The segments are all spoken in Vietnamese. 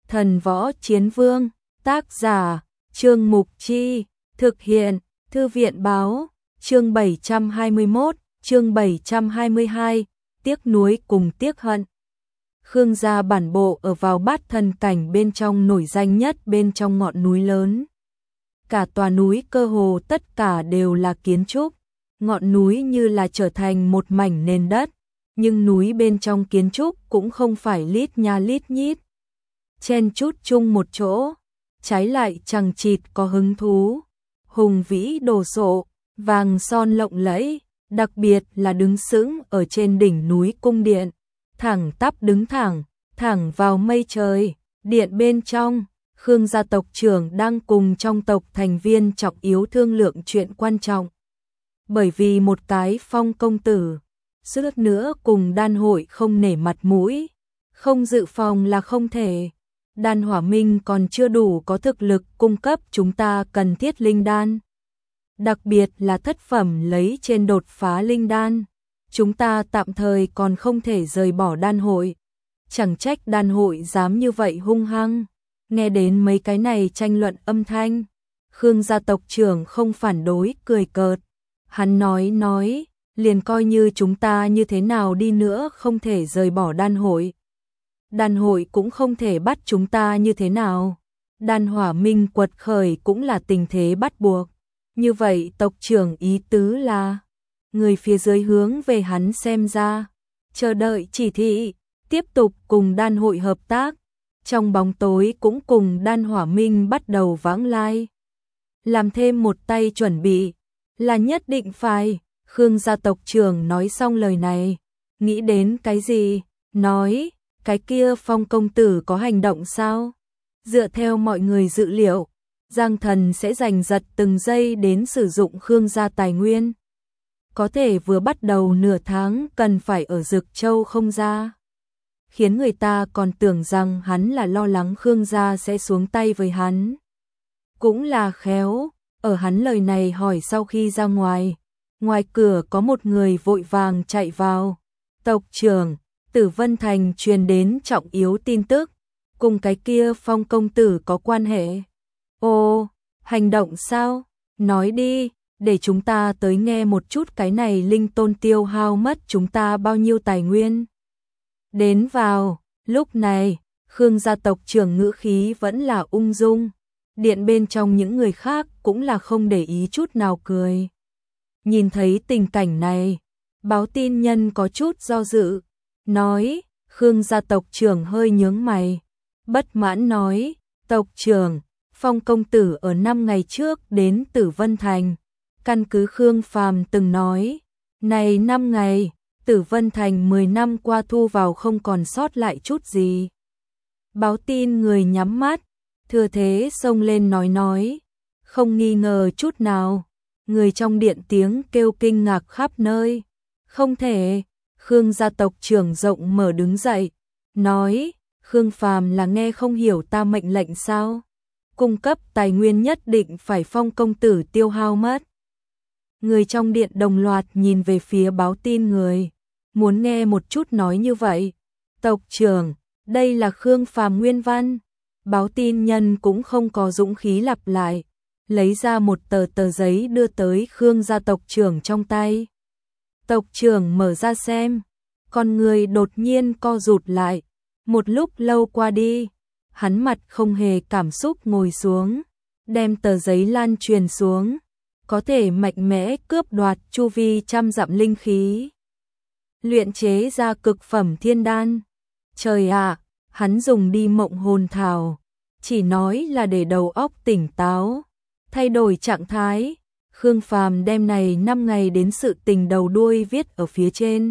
Thần Võ Chiến Vương, tác giả, Trương Mục Chi, thực hiện, Thư viện Báo, chương 721, chương 722, tiếc nuối cùng tiếc hận. Khương gia bản bộ ở vào Bát Thần cảnh bên trong nổi danh nhất bên trong ngọn núi lớn. Cả tòa núi cơ hồ tất cả đều là kiến trúc, ngọn núi như là trở thành một mảnh nền đất, nhưng núi bên trong kiến trúc cũng không phải lít nha lít nhít, chen chúc chung một chỗ, trái lại chằng chịt có hứng thú, hùng vĩ đồ sộ, vàng son lộng lẫy, đặc biệt là đứng sững ở trên đỉnh núi cung điện, thẳng tắp đứng thẳng vào mây trời. Điện bên trong, Khương gia tộc trưởng đang cùng trong tộc thành viên trọng yếu thương lượng chuyện quan trọng. Bởi vì một cái Phong công tử, suýt nữa cùng đan hội không nể mặt mũi, không dự phòng là không thể. Đan Hỏa Minh còn chưa đủ có thực lực cung cấp chúng ta cần thiết linh đan. Đặc biệt là thất phẩm lấy trên đột phá linh đan. Chúng ta tạm thời còn không thể rời bỏ đan hội. Chẳng trách đan hội dám như vậy hung hăng. Nghe đến mấy cái này tranh luận âm thanh, Khương gia tộc trưởng không phản đối, cười cợt. Hắn nói, liền coi như chúng ta như thế nào đi nữa không thể rời bỏ đan hội. Đan hội cũng không thể bắt chúng ta như thế nào. Đan Hỏa Minh quật khởi cũng là tình thế bắt buộc. Như vậy tộc trưởng ý tứ là, người phía dưới hướng về hắn xem ra, chờ đợi chỉ thị, tiếp tục cùng đan hội hợp tác. Trong bóng tối cũng cùng Đan Hỏa Minh bắt đầu vãng lai. Làm thêm một tay chuẩn bị, là nhất định phải. Khương gia tộc trưởng nói xong lời này, nghĩ đến cái gì, nói, cái kia Phong công tử có hành động sao? Dựa theo mọi người dự liệu, Giang Thần sẽ giành giật từng giây đến sử dụng Khương gia tài nguyên. Có thể vừa bắt đầu nửa tháng cần phải ở Dực Châu không ra, khiến người ta còn tưởng rằng hắn là lo lắng Khương gia sẽ xuống tay với hắn. Cũng là khéo, ở hắn lời này hỏi sau khi ra ngoài, ngoài cửa có một người vội vàng chạy vào. Tộc trưởng, Tử Vân Thành truyền đến trọng yếu tin tức, cùng cái kia Phong công tử có quan hệ. Ồ, hành động sao? Nói đi, để chúng ta tới nghe một chút cái này linh tôn tiêu hao mất chúng ta bao nhiêu tài nguyên. Đến vào, lúc này, Khương gia tộc trưởng ngữ khí vẫn là ung dung. Điện bên trong những người khác cũng là không để ý chút nào cười. Nhìn thấy tình cảnh này, báo tin nhân có chút do dự, nói, Khương gia tộc trưởng hơi nhướng mày, bất mãn nói, tộc trưởng, Phong công tử ở 5 ngày trước đến Tử Vân Thành, căn cứ Khương Phàm từng nói, này 5 ngày, Tử Vân Thành 10 năm qua thu vào không còn sót lại chút gì. Báo tin người nhắm mắt, thừa thế xông lên nói, không nghi ngờ chút nào. Người trong điện tiếng kêu kinh ngạc khắp nơi. Không thể, Khương gia tộc trưởng rộng mở đứng dậy, nói, Khương Phàm là nghe không hiểu ta mệnh lệnh sao? Cung cấp tài nguyên nhất định phải Phong công tử tiêu hao mất. Người trong điện đồng loạt nhìn về phía báo tin người, muốn nghe một chút nói như vậy. Tộc trưởng, đây là Khương Phàm nguyên văn. Báo tin nhân cũng không có dũng khí lặp lại, lấy ra một tờ giấy đưa tới Khương gia tộc trưởng trong tay. Tộc trưởng mở ra xem, con người đột nhiên co rụt lại, một lúc lâu qua đi, hắn mặt không hề cảm xúc ngồi xuống, đem tờ giấy lan truyền xuống, có thể mạnh mẽ cướp đoạt chu vi trăm dặm linh khí, luyện chế ra cực phẩm thiên đan. Trời ạ, hắn dùng đi mộng hồn thảo, chỉ nói là để đầu óc tỉnh táo, thay đổi trạng thái. Khương Phàm đem này 5 ngày đến sự tình đầu đuôi viết ở phía trên.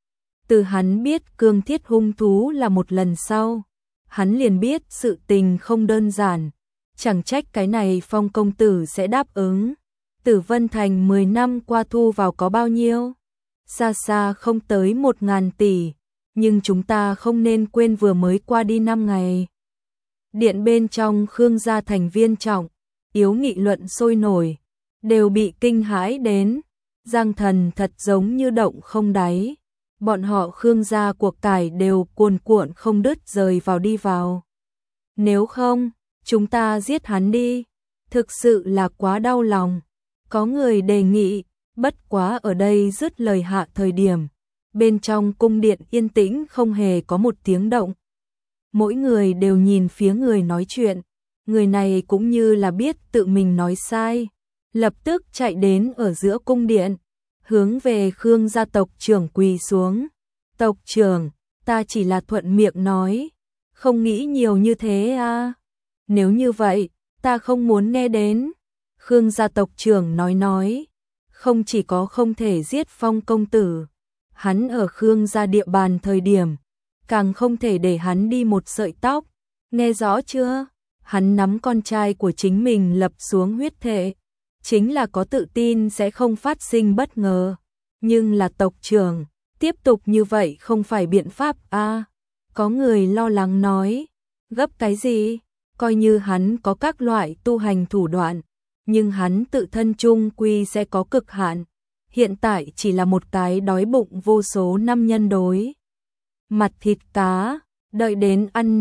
Từ hắn biết cương thiết hung thú là một lần sau, hắn liền biết sự tình không đơn giản, chẳng trách cái này Phong công tử sẽ đáp ứng. Tử Vân Thành 10 năm qua thu vào có bao nhiêu? Xa xa không tới 1.000 tỷ, nhưng chúng ta không nên quên vừa mới qua đi 5 ngày. Điện bên trong Khương gia thành viên trọng yếu nghị luận sôi nổi, đều bị kinh hãi đến. Giang Thần thật giống như động không đáy, bọn họ Khương gia cuộc cải đều cuồn cuộn không đứt rời vào đi vào. nếu không, chúng ta giết hắn đi. Thực sự là quá đau lòng. Có người đề nghị, bất quá ở đây dứt lời hạ thời điểm. Bên trong cung điện yên tĩnh không hề có một tiếng động. Mỗi người đều nhìn phía người nói chuyện. Người này cũng như là biết tự mình nói sai. Lập tức chạy đến ở giữa cung điện. Hướng về Khương gia tộc trưởng quỳ xuống. Tộc trưởng, ta chỉ là thuận miệng nói. Không nghĩ nhiều như thế à. Nếu như vậy, ta không muốn nghe đến. Khương gia tộc trưởng nói. Không chỉ có không thể giết Phong công tử. Hắn ở Khương gia địa bàn thời điểm. Càng không thể để hắn đi một sợi tóc. Nghe rõ chưa? Hắn nắm con trai của chính mình lập xuống huyết thệ. Chính là có tự tin sẽ không phát sinh bất ngờ. Nhưng là tộc trưởng, tiếp tục như vậy không phải biện pháp à. Có người lo lắng nói. Gấp cái gì? Coi như hắn có các loại tu hành thủ đoạn. Nhưng hắn tự thân chung quy sẽ có cực hạn. Hiện tại chỉ là một cái đói bụng vô số năm nhân đối. Mặt thịt cá, đợi đến ăn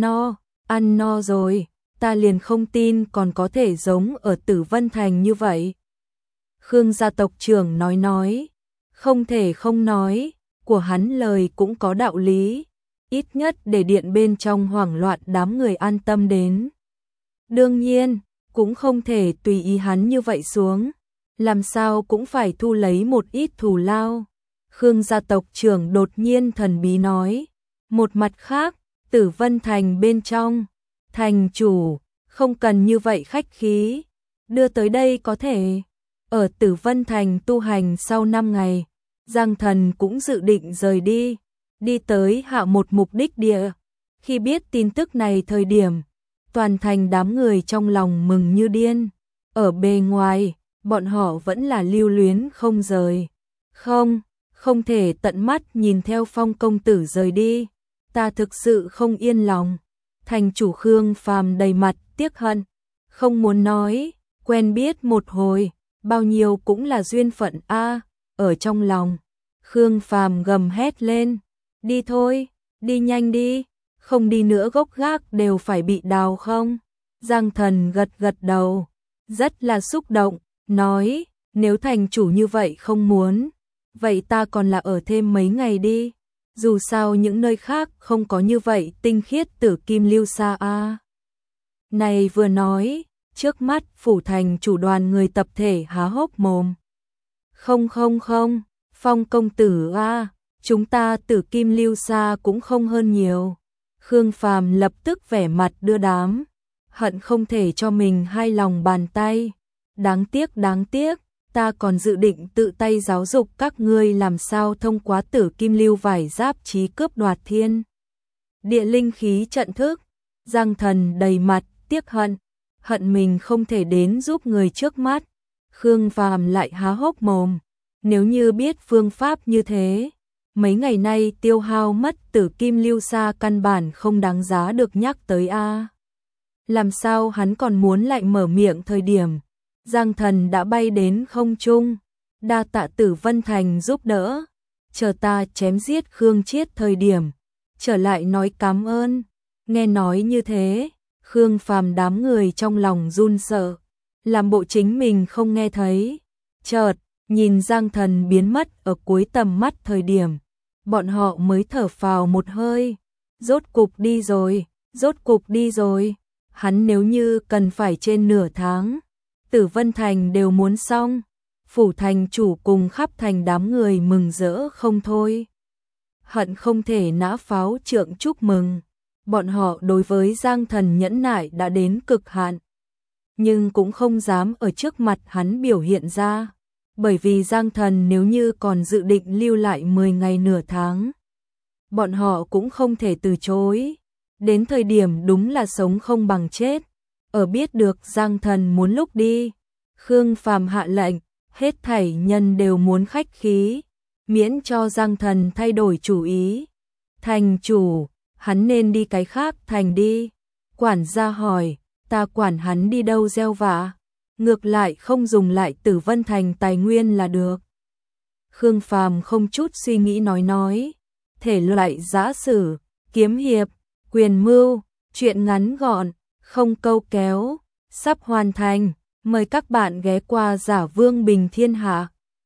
no rồi, ta liền không tin còn có thể giống ở Tử Vân Thành như vậy. Khương gia tộc trưởng nói, không thể không nói, của hắn lời cũng có đạo lý, ít nhất để điện bên trong hoảng loạn đám người an tâm đến. Đương nhiên, cũng không thể tùy ý hắn như vậy xuống, làm sao cũng phải thu lấy một ít thù lao. Khương gia tộc trưởng đột nhiên thần bí nói. Một mặt khác, Tử Vân Thành bên trong, thành chủ, không cần như vậy khách khí, đưa tới đây có thể. Ở Tử Vân Thành tu hành sau 5 ngày, Giang Thần cũng dự định rời đi tới hạ một mục đích địa. Khi biết tin tức này thời điểm, toàn thành đám người trong lòng mừng như điên. Ở bề ngoài, bọn họ vẫn là lưu luyến không rời. Không thể tận mắt nhìn theo Phong công tử rời đi. Ta thực sự không yên lòng. Thành chủ Khương Phàm đầy mặt tiếc hận, không muốn nói, quen biết một hồi, bao nhiêu cũng là duyên phận a. Ở trong lòng, Khương Phàm gầm hét lên, đi thôi, đi nhanh đi, không đi nữa gốc gác đều phải bị đào không? Giang Thần gật đầu, rất là xúc động, nói, nếu thành chủ như vậy không muốn, vậy ta còn là ở thêm mấy ngày đi. Dù sao những nơi khác không có như vậy tinh khiết tử kim lưu sa a. Này vừa nói, trước mắt phủ thành chủ đoàn người tập thể há hốc mồm. Không, Phong công tử a, chúng ta tử kim lưu sa cũng không hơn nhiều. Khương Phàm lập tức vẻ mặt đưa đám, hận không thể cho mình hai lòng bàn tay. Đáng tiếc. Ta còn dự định tự tay giáo dục các ngươi làm sao thông qua tử kim lưu vải giáp trí cướp đoạt thiên địa linh khí trận thức. Giang Thần đầy mặt tiếc hận mình không thể đến giúp người trước mắt. Khương Phàm lại há hốc mồm, nếu như biết phương pháp như thế, mấy ngày nay tiêu hao mất tử kim lưu sa căn bản không đáng giá được nhắc tới a. Làm sao hắn còn muốn lại mở miệng thời điểm Giang Thần đã bay đến không trung, đa tạ Tử Vân Thành giúp đỡ, chờ ta chém giết Khương Chiết thời điểm, trở lại nói cảm ơn. Nghe nói như thế, Khương Phàm đám người trong lòng run sợ, làm bộ chính mình không nghe thấy. Chợt, nhìn Giang Thần biến mất ở cuối tầm mắt thời điểm, bọn họ mới thở phào một hơi, rốt cục đi rồi, hắn nếu như cần phải trên nửa tháng. Tử Vân Thành đều muốn xong, phủ thành chủ cùng khắp thành đám người mừng rỡ không thôi. Hận không thể nã pháo trượng chúc mừng, bọn họ đối với Giang Thần nhẫn nại đã đến cực hạn. Nhưng cũng không dám ở trước mặt hắn biểu hiện ra, bởi vì Giang Thần nếu như còn dự định lưu lại 10 ngày nửa tháng. Bọn họ cũng không thể từ chối, đến thời điểm đúng là sống không bằng chết. Ở biết được Giang Thần muốn lúc đi, Khương Phàm hạ lệnh, hết thảy nhân đều muốn khách khí, miễn cho Giang Thần thay đổi chủ ý. Thành chủ, hắn nên đi cái khác thành đi. Quản gia hỏi, ta quản hắn đi đâu gieo vạ, ngược lại không dùng lại Tử Vân Thành tài nguyên là được. Khương Phàm không chút suy nghĩ nói, thể loại giã sử, kiếm hiệp, quyền mưu, chuyện ngắn gọn, không câu kéo, sắp hoàn thành. Mời các bạn ghé qua Giả Vương Bình Thiên Hạ.